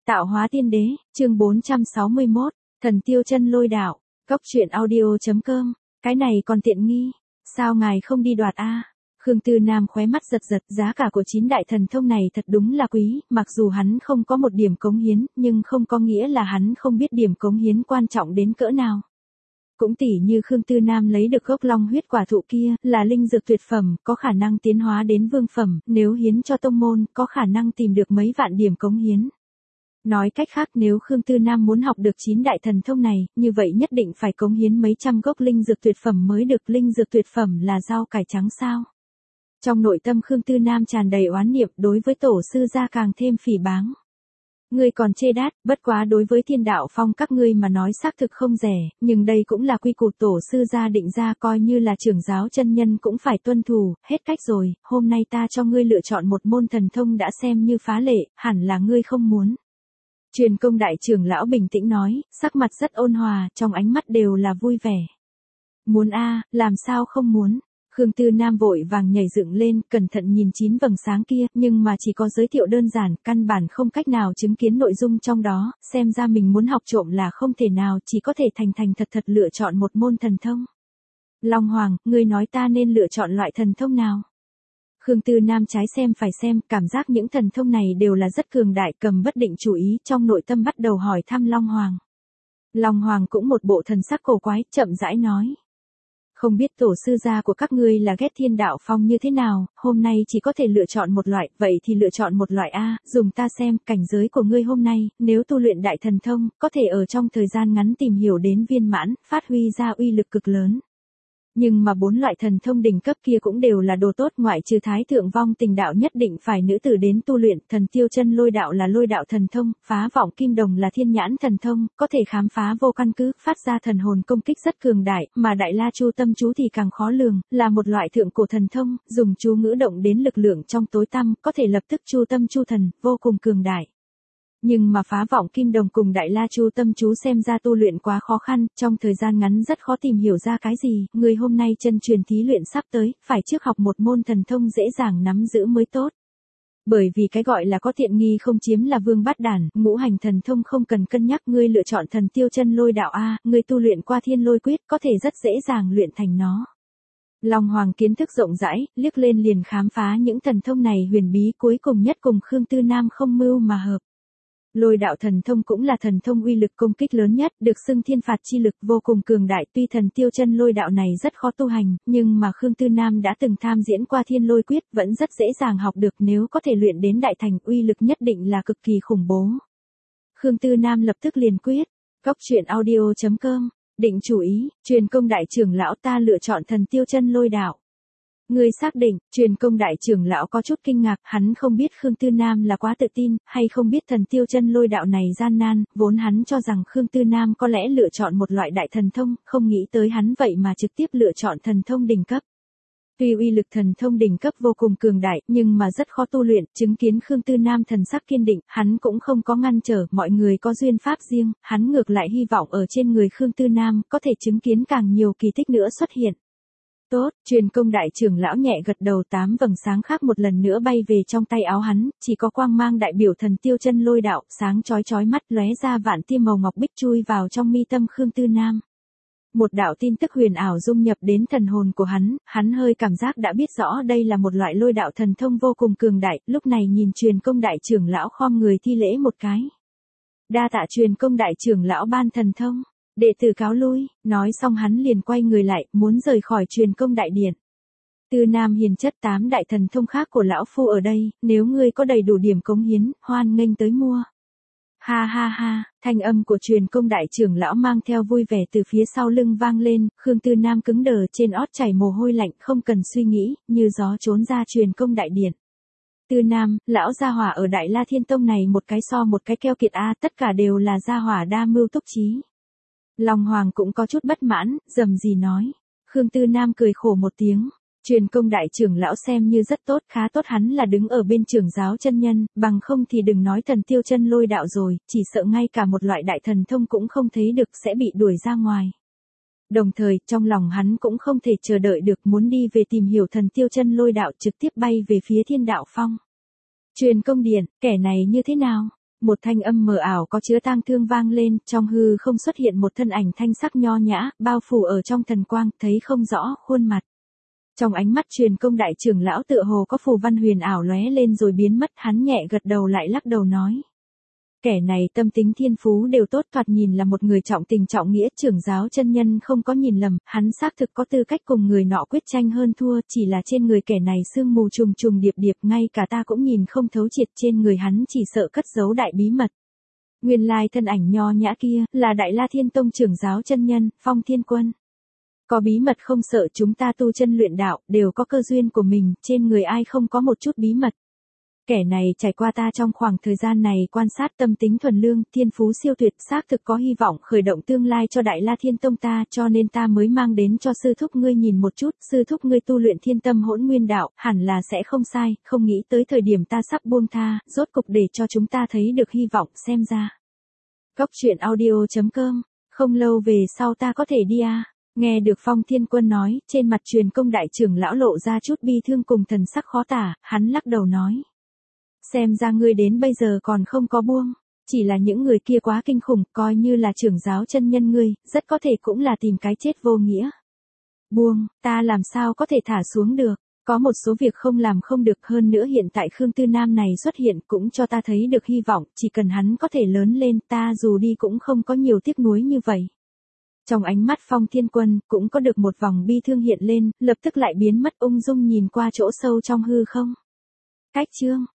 Tạo hóa tiên đế, chương 461, thần tiêu chân lôi đạo, Cốc truyện audio.com, cái này còn tiện nghi, sao ngài không đi đoạt a? Khương Tư Nam khóe mắt giật giật, giá cả của 9 đại thần thông này thật đúng là quý, mặc dù hắn không có một điểm cống hiến, nhưng không có nghĩa là hắn không biết điểm cống hiến quan trọng đến cỡ nào. Cũng tỉ như Khương Tư Nam lấy được gốc long huyết quả thụ kia, là linh dược tuyệt phẩm, có khả năng tiến hóa đến vương phẩm, nếu hiến cho tông môn, có khả năng tìm được mấy vạn điểm cống hiến. Nói cách khác, nếu Khương Tư Nam muốn học được 9 đại thần thông này, như vậy nhất định phải cống hiến mấy trăm gốc linh dược tuyệt phẩm mới được. Linh dược tuyệt phẩm là rau cải trắng sao? Trong nội tâm Khương Tư Nam tràn đầy oán niệm, đối với tổ sư gia càng thêm phỉ báng. Ngươi còn chê đát, bất quá đối với Thiên Đạo Phong các ngươi mà nói xác thực không rẻ, nhưng đây cũng là quy củ tổ sư gia định ra, coi như là trưởng giáo chân nhân cũng phải tuân thủ. Hết cách rồi, hôm nay ta cho ngươi lựa chọn một môn thần thông đã xem như phá lệ, hẳn là ngươi không muốn. Truyền Công đại trưởng lão bình tĩnh nói, sắc mặt rất ôn hòa, trong ánh mắt đều là vui vẻ. Muốn a, làm sao không muốn? Khương Tư Nam vội vàng nhảy dựng lên, cẩn thận nhìn 9 vầng sáng kia, nhưng mà chỉ có giới thiệu đơn giản, căn bản không cách nào chứng kiến nội dung trong đó, xem ra mình muốn học trộm là không thể nào, chỉ có thể thành thành thật thật lựa chọn một môn thần thông. Long Hoàng, ngươi nói ta nên lựa chọn loại thần thông nào? Khương Tư Nam trái xem phải xem, cảm giác những thần thông này đều là rất cường đại, cầm bất định chủ ý, trong nội tâm bắt đầu hỏi thăm Long Hoàng. Long Hoàng cũng một bộ thần sắc cổ quái, chậm rãi nói. Không biết tổ sư gia của các ngươi là ghét Thiên Đạo Phong như thế nào, hôm nay chỉ có thể lựa chọn một loại, vậy thì lựa chọn một loại a, dùng ta xem, cảnh giới của ngươi hôm nay, nếu tu luyện đại thần thông, có thể ở trong thời gian ngắn tìm hiểu đến viên mãn, phát huy ra uy lực cực lớn. Nhưng mà 4 loại thần thông đỉnh cấp kia cũng đều là đồ tốt, ngoại trừ Thái Thượng Vong Tình đạo nhất định phải nữ tử đến tu luyện, thần tiêu chân lôi đạo là lôi đạo thần thông, phá vọng kim đồng là thiên nhãn thần thông, có thể khám phá vô căn cứ, phát ra thần hồn công kích rất cường đại, mà đại la chu tâm chú thì càng khó lường, là một loại thượng cổ thần thông, dùng chú ngữ động đến lực lượng trong tối tăm, có thể lập tức chu tâm chu thần, vô cùng cường đại. Nhưng mà phá vọng kim đồng cùng đại la chu tâm chú xem ra tu luyện quá khó khăn, trong thời gian ngắn rất khó tìm hiểu ra cái gì, người hôm nay chân truyền thí luyện sắp tới, phải trước học một môn thần thông dễ dàng nắm giữ mới tốt. Bởi vì cái gọi là có tiện nghi không chiếm là vương bát đản, ngũ hành thần thông không cần cân nhắc, ngươi lựa chọn thần tiêu chân lôi đạo a, ngươi tu luyện qua thiên lôi quyết, có thể rất dễ dàng luyện thành nó. Long Hoàng kiến thức rộng rãi, liếc lên liền khám phá những thần thông này huyền bí, cuối cùng nhất cùng Khương Tư Nam không mưu mà hợp. Lôi đạo thần thông cũng là thần thông uy lực công kích lớn nhất, được xưng thiên phạt chi lực, vô cùng cường đại, tuy thần tiêu chân lôi đạo này rất khó tu hành, nhưng mà Khương Tư Nam đã từng tham diễn qua thiên lôi quyết, vẫn rất dễ dàng học được, nếu có thể luyện đến đại thành, uy lực nhất định là cực kỳ khủng bố. Khương Tư Nam lập tức liền quyết. Cốc truyện audio.com, định chủ ý, Truyền Công đại trưởng lão, ta lựa chọn thần tiêu chân lôi đạo. Ngươi xác định? Truyền Công đại trưởng lão có chút kinh ngạc, hắn không biết Khương Tư Nam là quá tự tin, hay không biết thần tiêu chân lôi đạo này gian nan, vốn hắn cho rằng Khương Tư Nam có lẽ lựa chọn một loại đại thần thông, không nghĩ tới hắn vậy mà trực tiếp lựa chọn thần thông đỉnh cấp. Tuy uy lực thần thông đỉnh cấp vô cùng cường đại, nhưng mà rất khó tu luyện, chứng kiến Khương Tư Nam thần sắc kiên định, hắn cũng không có ngăn trở, mọi người có duyên pháp riêng, hắn ngược lại hy vọng ở trên người Khương Tư Nam, có thể chứng kiến càng nhiều kỳ tích nữa xuất hiện. Tốt, Truyền Công đại trưởng lão nhẹ gật đầu, 8 vầng sáng khác một lần nữa bay về trong tay áo hắn, chỉ có quang mang đại biểu thần tiêu chân lôi đạo, sáng chói chói mắt, lóe ra vạn tia màu ngọc bích chui vào trong mi tâm Khương Tư Nam. Một đạo tin tức huyền ảo dung nhập đến thần hồn của hắn hơi cảm giác đã biết rõ đây là một loại lôi đạo thần thông vô cùng cường đại, lúc này nhìn Truyền Công đại trưởng lão khom người thi lễ một cái. Đa tạ Truyền Công đại trưởng lão ban thần thông. Đệ tử cáo lui, nói xong hắn liền quay người lại, muốn rời khỏi Truyền Công đại điện. Tư Nam hiền chất, 8 đại thần thông khác của lão phu ở đây, nếu ngươi có đầy đủ điểm cống hiến, hoan nghênh tới mua. Ha ha ha, thanh âm của Truyền Công đại trưởng lão mang theo vui vẻ từ phía sau lưng vang lên, Khương Tư Nam cứng đờ, trên ót chảy mồ hôi lạnh, không cần suy nghĩ, như gió trốn ra Truyền Công đại điện. Tư Nam, lão gia hỏa ở Đại La Thiên Tông này một cái so một cái keo kiệt a, tất cả đều là gia hỏa đa mưu túc trí. Long Hoàng cũng có chút bất mãn, rầm rì nói. Khương Tư Nam cười khổ một tiếng. Truyền Công đại trưởng lão xem như rất tốt, khá tốt hắn là đứng ở bên trưởng giáo chân nhân, bằng không thì đừng nói thần tiêu chân lôi đạo rồi, chỉ sợ ngay cả một loại đại thần thông cũng không thấy được, sẽ bị đuổi ra ngoài. Đồng thời, trong lòng hắn cũng không thể chờ đợi được, muốn đi về tìm hiểu thần tiêu chân lôi đạo, trực tiếp bay về phía Thiên Đạo Phong. Truyền Công điện, kẻ này như thế nào? Một thanh âm mờ ảo có chứa tang thương vang lên, trong hư không xuất hiện một thân ảnh thanh sắc nho nhã, bao phủ ở trong thần quang, thấy không rõ khuôn mặt. Trong ánh mắt truyền công đại trưởng lão tựa hồ có phù văn huyền ảo lóe lên rồi biến mất, hắn nhẹ gật đầu lại lắc đầu nói. Kẻ này tâm tính thiên phú đều tốt, thoạt nhìn là một người trọng tình trọng nghĩa, trưởng giáo chân nhân không có nhìn lầm, hắn xác thực có tư cách cùng người nọ quyết tranh hơn thua, chỉ là trên người kẻ này sương mù trùng trùng điệp điệp, ngay cả ta cũng nhìn không thấu triệt, trên người hắn chỉ sợ cất giấu đại bí mật. Nguyên lai thân ảnh nho nhã kia, là Đại La Thiên Tông trưởng giáo chân nhân, Phong Thiên Quân. Có bí mật không sợ, chúng ta tu chân luyện đạo, đều có cơ duyên của mình, trên người ai không có một chút bí mật. Kẻ này trải qua ta trong khoảng thời gian này quan sát, tâm tính thuần lương, thiên phú siêu tuyệt, xác thực có hy vọng khởi động tương lai cho Đại La Thiên Tông ta, cho nên ta mới mang đến cho sư thúc ngươi nhìn một chút, sư thúc ngươi tu luyện Thiên Tâm Hỗn Nguyên đạo, hẳn là sẽ không sai, không nghĩ tới thời điểm ta sắp buông tha, rốt cục để cho chúng ta thấy được hy vọng, xem ra. Góc truyện audio.com, không lâu về sau ta có thể đi à? Nghe được Phong Thiên Quân nói, trên mặt truyền công đại trưởng lão lộ ra chút bi thương cùng thần sắc khó tả, hắn lắc đầu nói. Xem ra ngươi đến bây giờ còn không có buông, chỉ là những người kia quá kinh khủng, coi như là trưởng giáo chân nhân ngươi, rất có thể cũng là tìm cái chết vô nghĩa. Buông, ta làm sao có thể thả xuống được, có một số việc không làm không được, hơn nữa hiện tại Khương Tư Nam này xuất hiện cũng cho ta thấy được hy vọng, chỉ cần hắn có thể lớn lên, ta dù đi cũng không có nhiều tiếc nuối như vậy. Trong ánh mắt Phong Thiên Quân cũng có được một vòng bi thương hiện lên, lập tức lại biến mất, ung dung nhìn qua chỗ sâu trong hư không. Cách chương